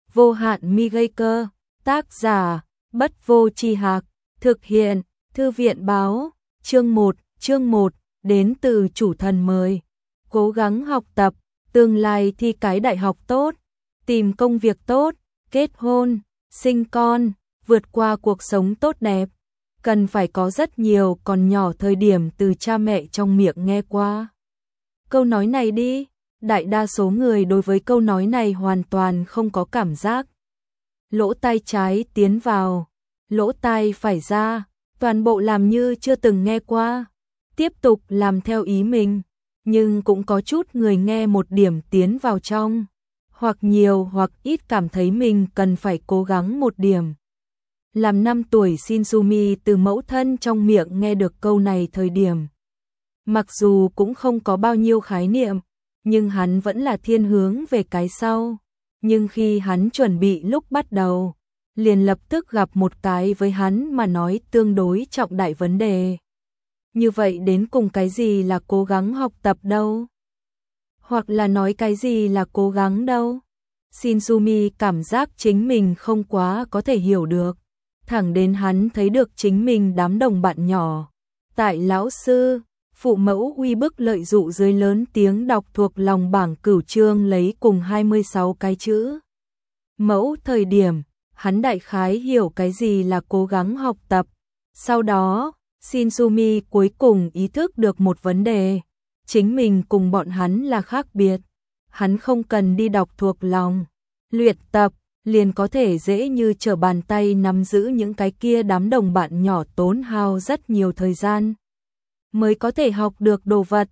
vô hạn mi gây cơ, tác giả, Bất Vô Tri Hạc, thực hiện, Thư viện báo, chương 1, đến từ chủ thần mời. Cố gắng học tập, tương lai thi cái đại học tốt, tìm công việc tốt, kết hôn, sinh con, vượt qua cuộc sống tốt đẹp. Cần phải có rất nhiều còn nhỏ thời điểm từ cha mẹ trong miệng nghe qua. Câu nói này đi, đại đa số người đối với câu nói này hoàn toàn không có cảm giác. Lỗ tai trái tiến vào, lỗ tai phải ra, toàn bộ làm như chưa từng nghe qua, tiếp tục làm theo ý mình, nhưng cũng có chút người nghe một điểm tiến vào trong, hoặc nhiều hoặc ít cảm thấy mình cần phải cố gắng một điểm. Làm 5 tuổi Shinsumi từ mẫu thân trong miệng nghe được câu này thời điểm. Mặc dù cũng không có bao nhiêu khái niệm, nhưng hắn vẫn là thiên hướng về cái sau. Nhưng khi hắn chuẩn bị lúc bắt đầu, liền lập tức gặp một cái với hắn mà nói tương đối trọng đại vấn đề. Như vậy đến cùng cái gì là cố gắng học tập đâu? Hoặc là nói cái gì là cố gắng đâu? Shinsumi cảm giác chính mình không quá có thể hiểu được. Thẳng đến hắn thấy được chính mình đám đồng bạn nhỏ. Tại lão sư, phụ mẫu uy bức lợi dụ dưới lớn tiếng đọc thuộc lòng bảng cửu chương lấy cùng 26 cái chữ. Mẫu thời điểm, hắn đại khái hiểu cái gì là cố gắng học tập. Sau đó, Shinsumi cuối cùng ý thức được một vấn đề. Chính mình cùng bọn hắn là khác biệt. Hắn không cần đi đọc thuộc lòng, luyện tập, liền có thể dễ như trở bàn tay nắm giữ những cái kia đám đồng bạn nhỏ tốn hao rất nhiều thời gian. Mới có thể học được đồ vật.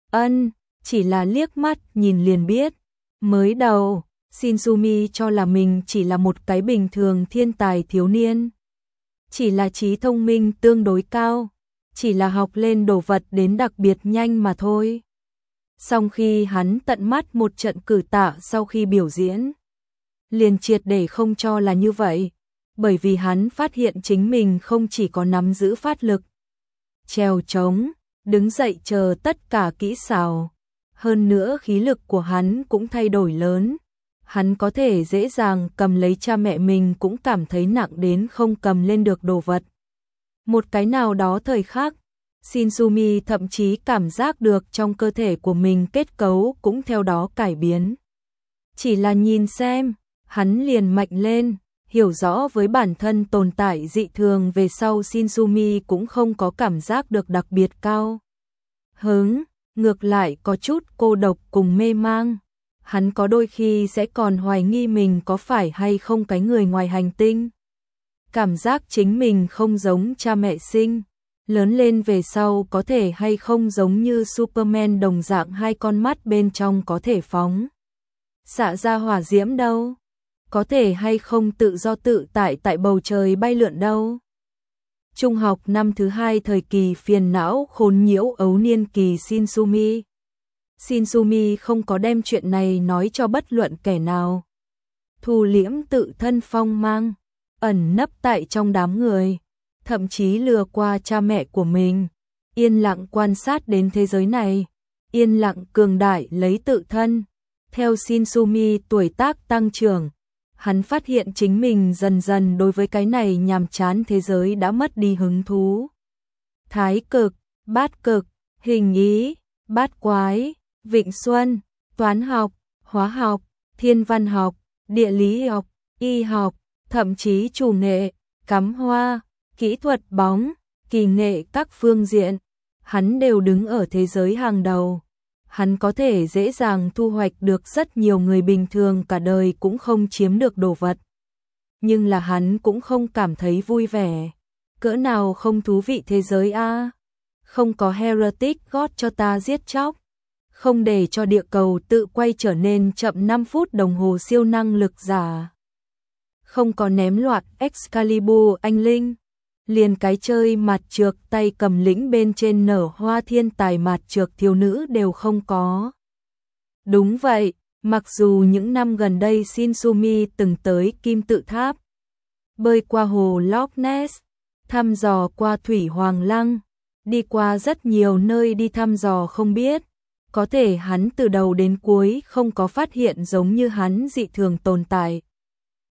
Chỉ là liếc mắt nhìn liền biết. Mới đầu, Shinsumi cho là mình chỉ là một cái bình thường thiên tài thiếu niên. Chỉ là trí thông minh tương đối cao. Chỉ là học lên đồ vật đến đặc biệt nhanh mà thôi. Song khi hắn tận mắt một trận cử tạ sau khi biểu diễn, liền triệt để không cho là như vậy. Bởi vì hắn phát hiện chính mình không chỉ có nắm giữ phát lực, trèo trống, đứng dậy chờ tất cả kỹ xảo. Hơn nữa khí lực của hắn cũng thay đổi lớn. Hắn có thể dễ dàng cầm lấy cha mẹ mình cũng cảm thấy nặng đến không cầm lên được đồ vật. Một cái nào đó thời khắc, Shinsumi thậm chí cảm giác được trong cơ thể của mình kết cấu cũng theo đó cải biến. Chỉ là nhìn xem, hắn liền mạnh lên, hiểu rõ với bản thân tồn tại dị thường về sau Shinsumi cũng không có cảm giác được đặc biệt cao hứng, ngược lại có chút cô độc cùng mê mang. Hắn có đôi khi sẽ còn hoài nghi mình có phải hay không cái người ngoài hành tinh. Cảm giác chính mình không giống cha mẹ sinh, lớn lên về sau có thể hay không giống như Superman đồng dạng hai con mắt bên trong có thể phóng xạ ra hỏa diễm đâu. Có thể hay không tự do tự tại tại bầu trời bay lượn đâu. Trung học năm thứ 2 thời kỳ phiền não khốn nhiễu ấu niên kỳ Shinsumi. Shinsumi không có đem chuyện này nói cho bất luận kẻ nào. Thu liễm tự thân phong mang, ẩn nấp tại trong đám người, thậm chí lừa qua cha mẹ của mình, yên lặng quan sát đến thế giới này, yên lặng cường đại lấy tự thân. Theo Shinsumi tuổi tác tăng trưởng, hắn phát hiện chính mình dần dần đối với cái này nhàm chán thế giới đã mất đi hứng thú. Thái cực, bát cực, hình ý, bát quái, vịnh xuân, toán học, hóa học, thiên văn học, địa lý học, y học, thậm chí chủ nghệ, cắm hoa, kỹ thuật bóng, kỳ nghệ các phương diện, hắn đều đứng ở thế giới hàng đầu. Hắn có thể dễ dàng thu hoạch được rất nhiều người bình thường cả đời cũng không chiếm được đồ vật. Nhưng là hắn cũng không cảm thấy vui vẻ. Cỡ nào không thú vị thế giới a? Không có heretic God cho ta giết chóc. Không để cho địa cầu tự quay trở nên chậm 5 phút đồng hồ siêu năng lực giả. Không có ném loạt Excalibur anh linh. Liền cái chơi mạt trược tay cầm lĩnh bên trên nở hoa thiên tài mạt trược thiếu nữ đều không có. Đúng vậy, mặc dù những năm gần đây Shinsumi từng tới Kim Tự Tháp, bơi qua hồ Loch Ness, thăm dò qua Thủy Hoàng Lăng, đi qua rất nhiều nơi đi thăm dò không biết, có thể hắn từ đầu đến cuối không có phát hiện giống như hắn dị thường tồn tại.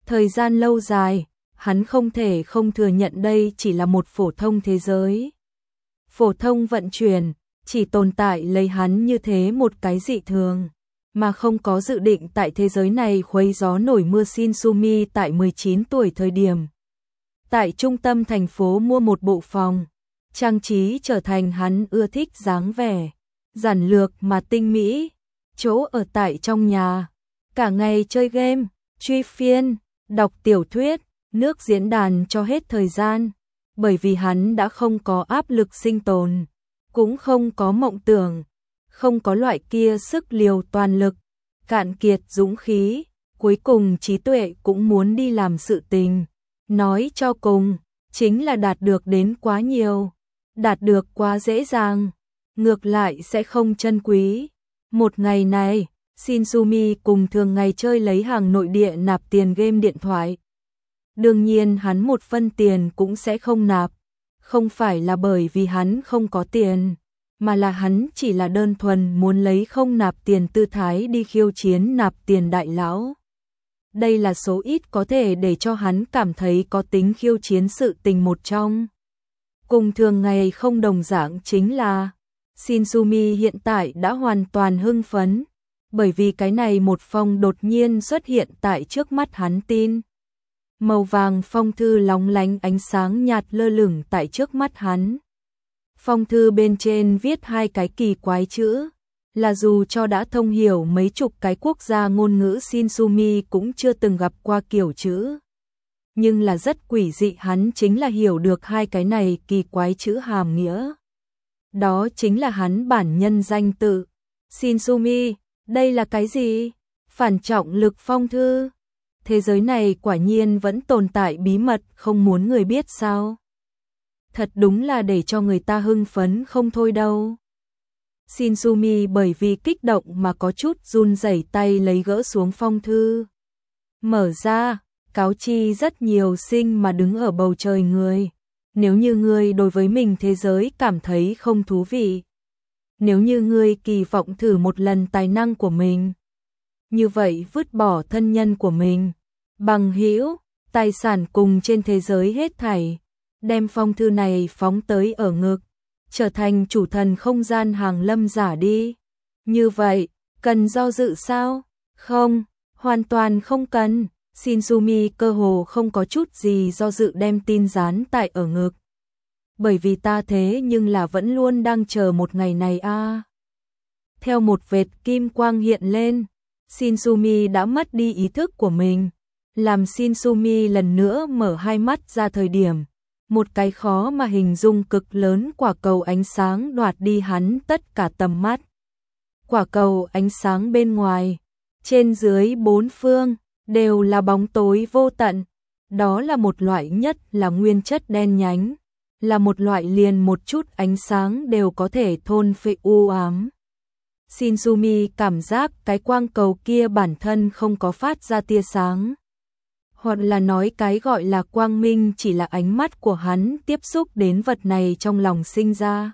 Thời gian lâu dài, hắn không thể không thừa nhận đây chỉ là một phổ thông thế giới. Phổ thông vận chuyển, chỉ tồn tại lấy hắn như thế một cái dị thường, mà không có dự định tại thế giới này khuấy gió nổi mưa. Shinsumi tại 19 tuổi thời điểm, tại trung tâm thành phố mua một bộ phòng, trang trí trở thành hắn ưa thích dáng vẻ, giản lược mà tinh mỹ, chỗ ở tại trong nhà, cả ngày chơi game, truy phiên, đọc tiểu thuyết, nước diễn đàn cho hết thời gian, bởi vì hắn đã không có áp lực sinh tồn, cũng không có mộng tưởng, không có loại kia sức liều toàn lực, cạn kiệt dũng khí, cuối cùng trí tuệ cũng muốn đi làm sự tình. Nói cho cùng, chính là đạt được đến quá nhiều, đạt được quá dễ dàng, ngược lại sẽ không trân quý. Một ngày này, Shinsumi cùng thường ngày chơi lấy hàng nội địa nạp tiền game điện thoại. Đương nhiên hắn một phân tiền cũng sẽ không nạp, không phải là bởi vì hắn không có tiền, mà là hắn chỉ là đơn thuần muốn lấy không nạp tiền tư thái đi khiêu chiến nạp tiền đại lão. Đây là số ít có thể để cho hắn cảm thấy có tính khiêu chiến sự tình một trong. Cùng thường ngày không đồng dạng chính là Shinsumi hiện tại đã hoàn toàn hưng phấn, bởi vì cái này một phong đột nhiên xuất hiện tại trước mắt hắn. Tin màu vàng phong thư lóng lánh ánh sáng nhạt lơ lửng tại trước mắt hắn. Phong thư bên trên viết hai cái kỳ quái chữ, là dù cho đã thông hiểu mấy chục cái quốc gia ngôn ngữ Shinsumi cũng chưa từng gặp qua kiểu chữ. Nhưng là rất quỷ dị, hắn chính là hiểu được hai cái này kỳ quái chữ hàm nghĩa. Đó chính là hắn bản nhân danh tự. Shinsumi, đây là cái gì? Phản trọng lực phong thư. Thế giới này quả nhiên vẫn tồn tại bí mật không muốn người biết sao? Thật đúng là để cho người ta hưng phấn không thôi đâu. Shinsumi bởi vì kích động mà có chút run rẩy tay lấy gỡ xuống phong thư. Mở ra, cáo chi rất nhiều sinh mà đứng ở bầu trời người. Nếu như ngươi đối với mình thế giới cảm thấy không thú vị, nếu như ngươi kỳ vọng thử một lần tài năng của mình, như vậy vứt bỏ thân nhân của mình, bằng hữu, tài sản cùng trên thế giới hết thảy, đem phong thư này phóng tới ở ngực, trở thành chủ thần không gian hàng lâm giả đi. Như vậy, cần do dự sao? Không, hoàn toàn không cần. Shinsumi cơ hồ không có chút gì do dự đem tin dán tại ở ngực. Bởi vì ta thế nhưng là vẫn luôn đang chờ một ngày này a. Theo một vệt kim quang hiện lên, Shinsumi đã mất đi ý thức của mình. Làm Shinsumi lần nữa mở hai mắt ra thời điểm, một cái khó mà hình dung cực lớn quả cầu ánh sáng đoạt đi hắn tất cả tầm mắt. Quả cầu ánh sáng bên ngoài, trên dưới bốn phương, đều là bóng tối vô tận. Đó là một loại nhất là nguyên chất đen nhánh, là một loại liền một chút ánh sáng đều có thể thôn phệ u ám. Shinsumi cảm giác cái quang cầu kia bản thân không có phát ra tia sáng. Hoặc là nói cái gọi là quang minh chỉ là ánh mắt của hắn tiếp xúc đến vật này trong lòng sinh ra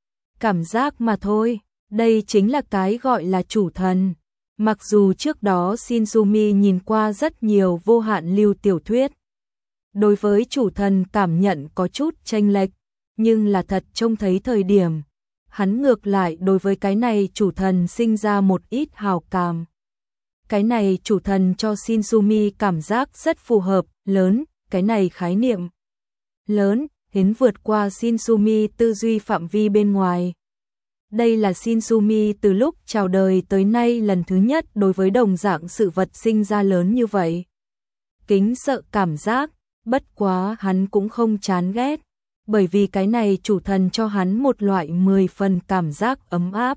cảm giác mà thôi. Đây chính là cái gọi là chủ thần. Mặc dù trước đó Shinsumi nhìn qua rất nhiều vô hạn lưu tiểu thuyết, đối với chủ thần cảm nhận có chút chênh lệch, nhưng là thật trông thấy thời điểm, hắn ngược lại đối với cái này chủ thần sinh ra một ít hào cảm. Cái này chủ thần cho Shinsumi cảm giác rất phù hợp, lớn, cái này khái niệm lớn, đến vượt qua Shinsumi tư duy phạm vi bên ngoài. Đây là Shinsumi từ lúc chào đời tới nay lần thứ nhất đối với đồng dạng sự vật sinh ra lớn như vậy. Kính sợ cảm giác, bất quá hắn cũng không chán ghét, bởi vì cái này chủ thần cho hắn một loại 10 phần cảm giác ấm áp.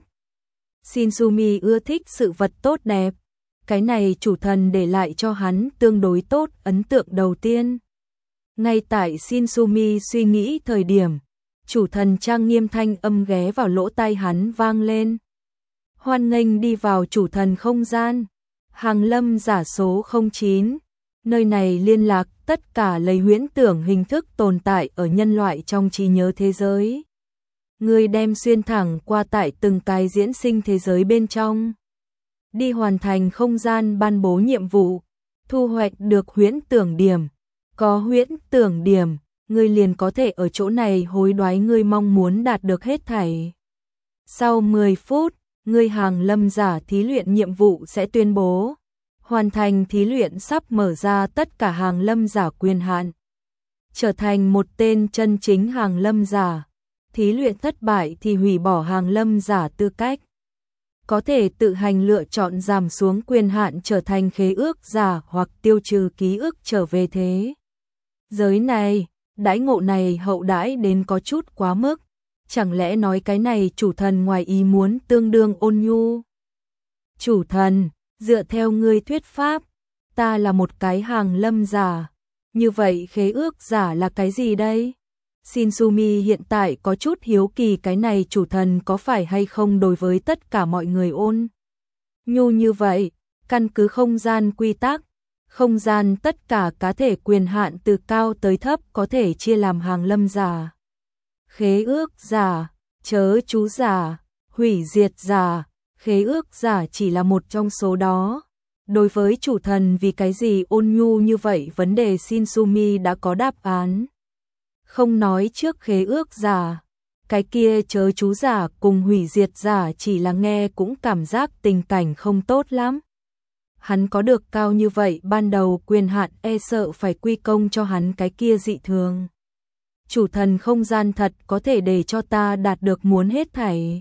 Shinsumi ưa thích sự vật tốt đẹp, cái này chủ thần để lại cho hắn tương đối tốt ấn tượng đầu tiên. Ngay tại Shinsumi suy nghĩ thời điểm, chủ thần trang nghiêm thanh âm ghé vào lỗ tai hắn vang lên. Hoan nghênh đi vào chủ thần không gian, hàng lâm giả số 09. Nơi này liên lạc tất cả lấy huyễn tưởng hình thức tồn tại ở nhân loại trong trí nhớ thế giới. Người đem xuyên thẳng qua tại từng cái diễn sinh thế giới bên trong. Đi hoàn thành không gian ban bố nhiệm vụ. thu hoạch được huyễn tưởng điểm. Có huyễn tưởng điểm, ngươi liền có thể ở chỗ này hối đoái ngươi mong muốn đạt được hết thảy. Sau 10 phút, ngươi hàng lâm giả thí luyện nhiệm vụ sẽ tuyên bố hoàn thành thí luyện, sắp mở ra tất cả hàng lâm giả quyền hạn, trở thành một tên chân chính hàng lâm giả. Thí luyện thất bại thì hủy bỏ hàng lâm giả tư cách. Có thể tự hành lựa chọn giảm xuống quyền hạn trở thành khế ước giả hoặc tiêu trừ ký ức trở về thế giới này. Đãi ngộ này hậu đãi đến có chút quá mức. Chẳng lẽ nói cái này chủ thần ngoài ý muốn tương đương ôn nhu? Chủ thần, dựa theo ngươi thuyết pháp, ta là một cái hàng lâm giả. Như vậy khế ước giả là cái gì đây? Shinsumi hiện tại có chút hiếu kỳ cái này chủ thần có phải hay không đối với tất cả mọi người ôn nhu như vậy. Căn cứ không gian quy tắc, không gian tất cả cá thể quyền hạn từ cao tới thấp có thể chia làm hàng lâm giả, khế ước giả, chớ chú giả, hủy diệt giả. Khế ước giả chỉ là một trong số đó. Đối với chủ thần vì cái gì ôn nhu như vậy, vấn đề Shinsumi đã có đáp án. Không nói trước khế ước giả, cái kia chớ chú giả cùng hủy diệt giả chỉ là nghe cũng cảm giác tình cảnh không tốt lắm. Hắn có được cao như vậy ban đầu quyền hạn, e sợ phải quy công cho hắn cái kia dị thường. Chủ thần không gian thật có thể để cho ta đạt được muốn hết thảy.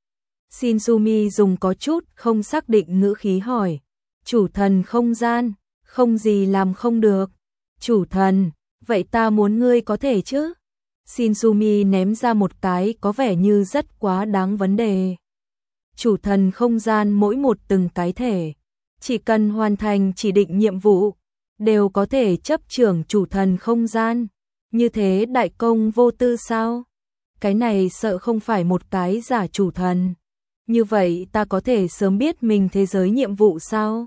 Shinsumi dùng có chút không xác định ngữ khí hỏi. Chủ thần không gian, không gì làm không được. Chủ thần, vậy ta muốn ngươi có thể chứ? Shinsumi ném ra một cái có vẻ như rất quá đáng vấn đề. Chủ thần không gian mỗi một từng cái thể, chỉ cần hoàn thành chỉ định nhiệm vụ, đều có thể chấp trưởng chủ thần không gian. Như thế đại công vô tư sao? Cái này sợ không phải một cái giả chủ thần. Như vậy ta có thể sớm biết mình thế giới nhiệm vụ sao?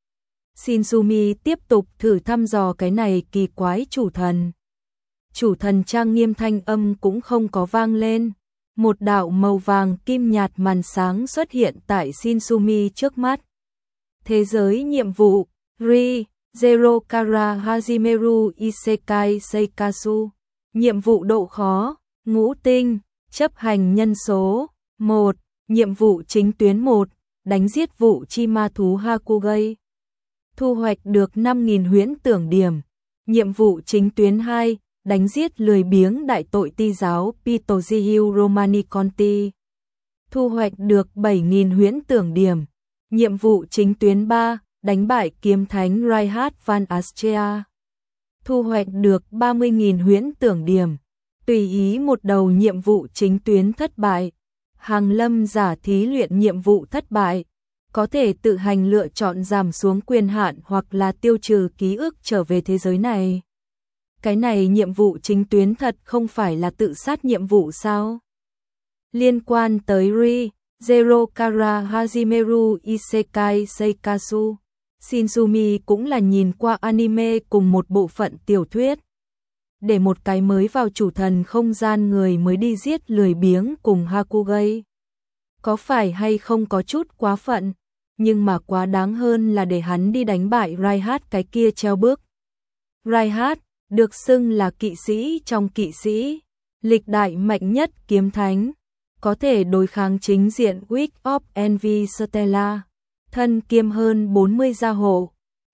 Shinsumi tiếp tục thử thăm dò cái này kỳ quái chủ thần. Chủ thần trang nghiêm thanh âm cũng không có vang lên. Một đạo màu vàng kim nhạt màn sáng xuất hiện tại Shinsumi trước mắt. Thế giới nhiệm vụ, Ri, Zero Kara Hajimeru Isekai Seikasu. Nhiệm vụ độ khó, ngũ tinh, chấp hành nhân số, 1. Nhiệm vụ chính tuyến 1, đánh giết vụ chi ma thú Hakugai. Thu hoạch được 5.000 huyễn tưởng điểm. Nhiệm vụ chính tuyến 2, đánh giết lười biếng đại tội ti giáo Pitojihiu Romaniconti. Thu hoạch được 7.000 huyễn tưởng điểm. Nhiệm vụ chính tuyến 3, đánh bại kiếm thánh Reinhard van Austria. Thu hoạch được 30.000 huyễn tưởng điểm. Tùy ý một đầu nhiệm vụ chính tuyến thất bại. Hàng lâm giả thí luyện nhiệm vụ thất bại. Có thể tự hành lựa chọn giảm xuống quyền hạn hoặc là tiêu trừ ký ức trở về thế giới này. Cái này nhiệm vụ chính tuyến thật không phải là tự sát nhiệm vụ sao? Liên quan tới Ri, Zero Kara Hajimeru Isekai Seikasu, Shinsumi cũng là nhìn qua anime cùng một bộ phận tiểu thuyết. Để một cái mới vào chủ thần không gian người mới đi giết lười biếng cùng Hakugai. Có phải hay không có chút quá phận, nhưng mà quá đáng hơn là để hắn đi đánh bại Reinhard cái kia treo bước. Reinhard được xưng là kỵ sĩ trong kỵ sĩ, lịch đại mạnh nhất kiếm thánh, có thể đối kháng chính diện Witch of Envy Stella, thân kiêm hơn 40 gia hộ,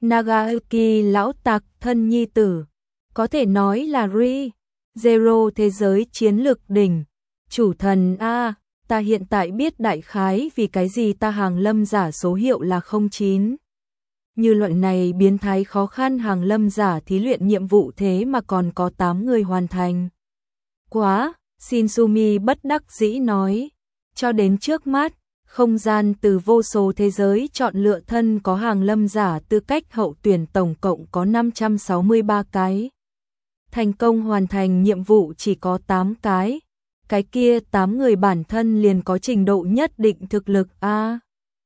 Nagaki lão tặc thân nhi tử, có thể nói là Ri, Zero thế giới chiến lược đỉnh, chủ thần A. Ta hiện tại biết đại khái vì cái gì ta hàng lâm giả số hiệu là 09. Như loại này biến thái khó khăn hàng lâm giả thí luyện nhiệm vụ thế mà còn có 8 người hoàn thành. Quá, Shinsumi bất đắc dĩ nói. Cho đến trước mắt, không gian từ vô số thế giới chọn lựa thân có hàng lâm giả tư cách hậu tuyển tổng cộng có 563 cái. Thành công hoàn thành nhiệm vụ chỉ có 8 cái. Cái kia 8 người bản thân liền có trình độ nhất định thực lực A.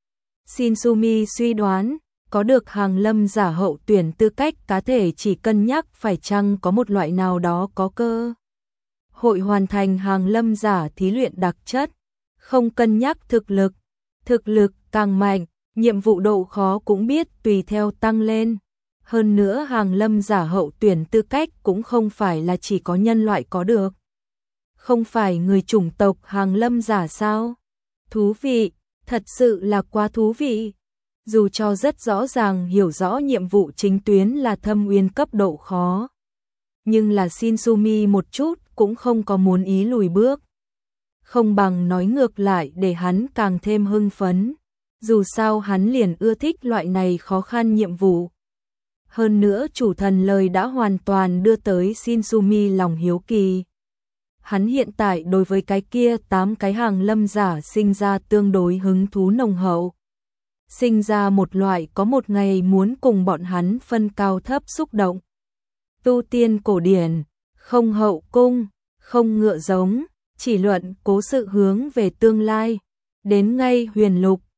Shinsumi suy đoán, có được hàng lâm giả hậu tuyển tư cách cá thể chỉ cân nhắc phải chăng có một loại nào đó có cơ hội hoàn thành hàng lâm giả thí luyện đặc chất, không cân nhắc thực lực càng mạnh, nhiệm vụ độ khó cũng biết tùy theo tăng lên. Hơn nữa hàng lâm giả hậu tuyển tư cách cũng không phải là chỉ có nhân loại có được. Không phải người chủng tộc hàng lâm giả sao? Thú vị, thật sự là quá thú vị. Dù cho rất rõ ràng hiểu rõ nhiệm vụ chính tuyến là thâm uyên cấp độ khó. Nhưng là Shinsumi một chút cũng không có muốn ý lùi bước. Không bằng nói ngược lại để hắn càng thêm hưng phấn. Dù sao hắn liền ưa thích loại này khó khăn nhiệm vụ. Hơn nữa chủ thần lời đã hoàn toàn đưa tới Shinsumi lòng hiếu kỳ. Hắn hiện tại đối với cái kia 8 cái hàng lâm giả sinh ra tương đối hứng thú nồng hậu. Sinh ra một loại có một ngày muốn cùng bọn hắn phân cao thấp xúc động. Tu tiên cổ điển, không hậu cung, không ngựa giống, chỉ luận cố sự hướng về tương lai. Đến ngay huyền lục,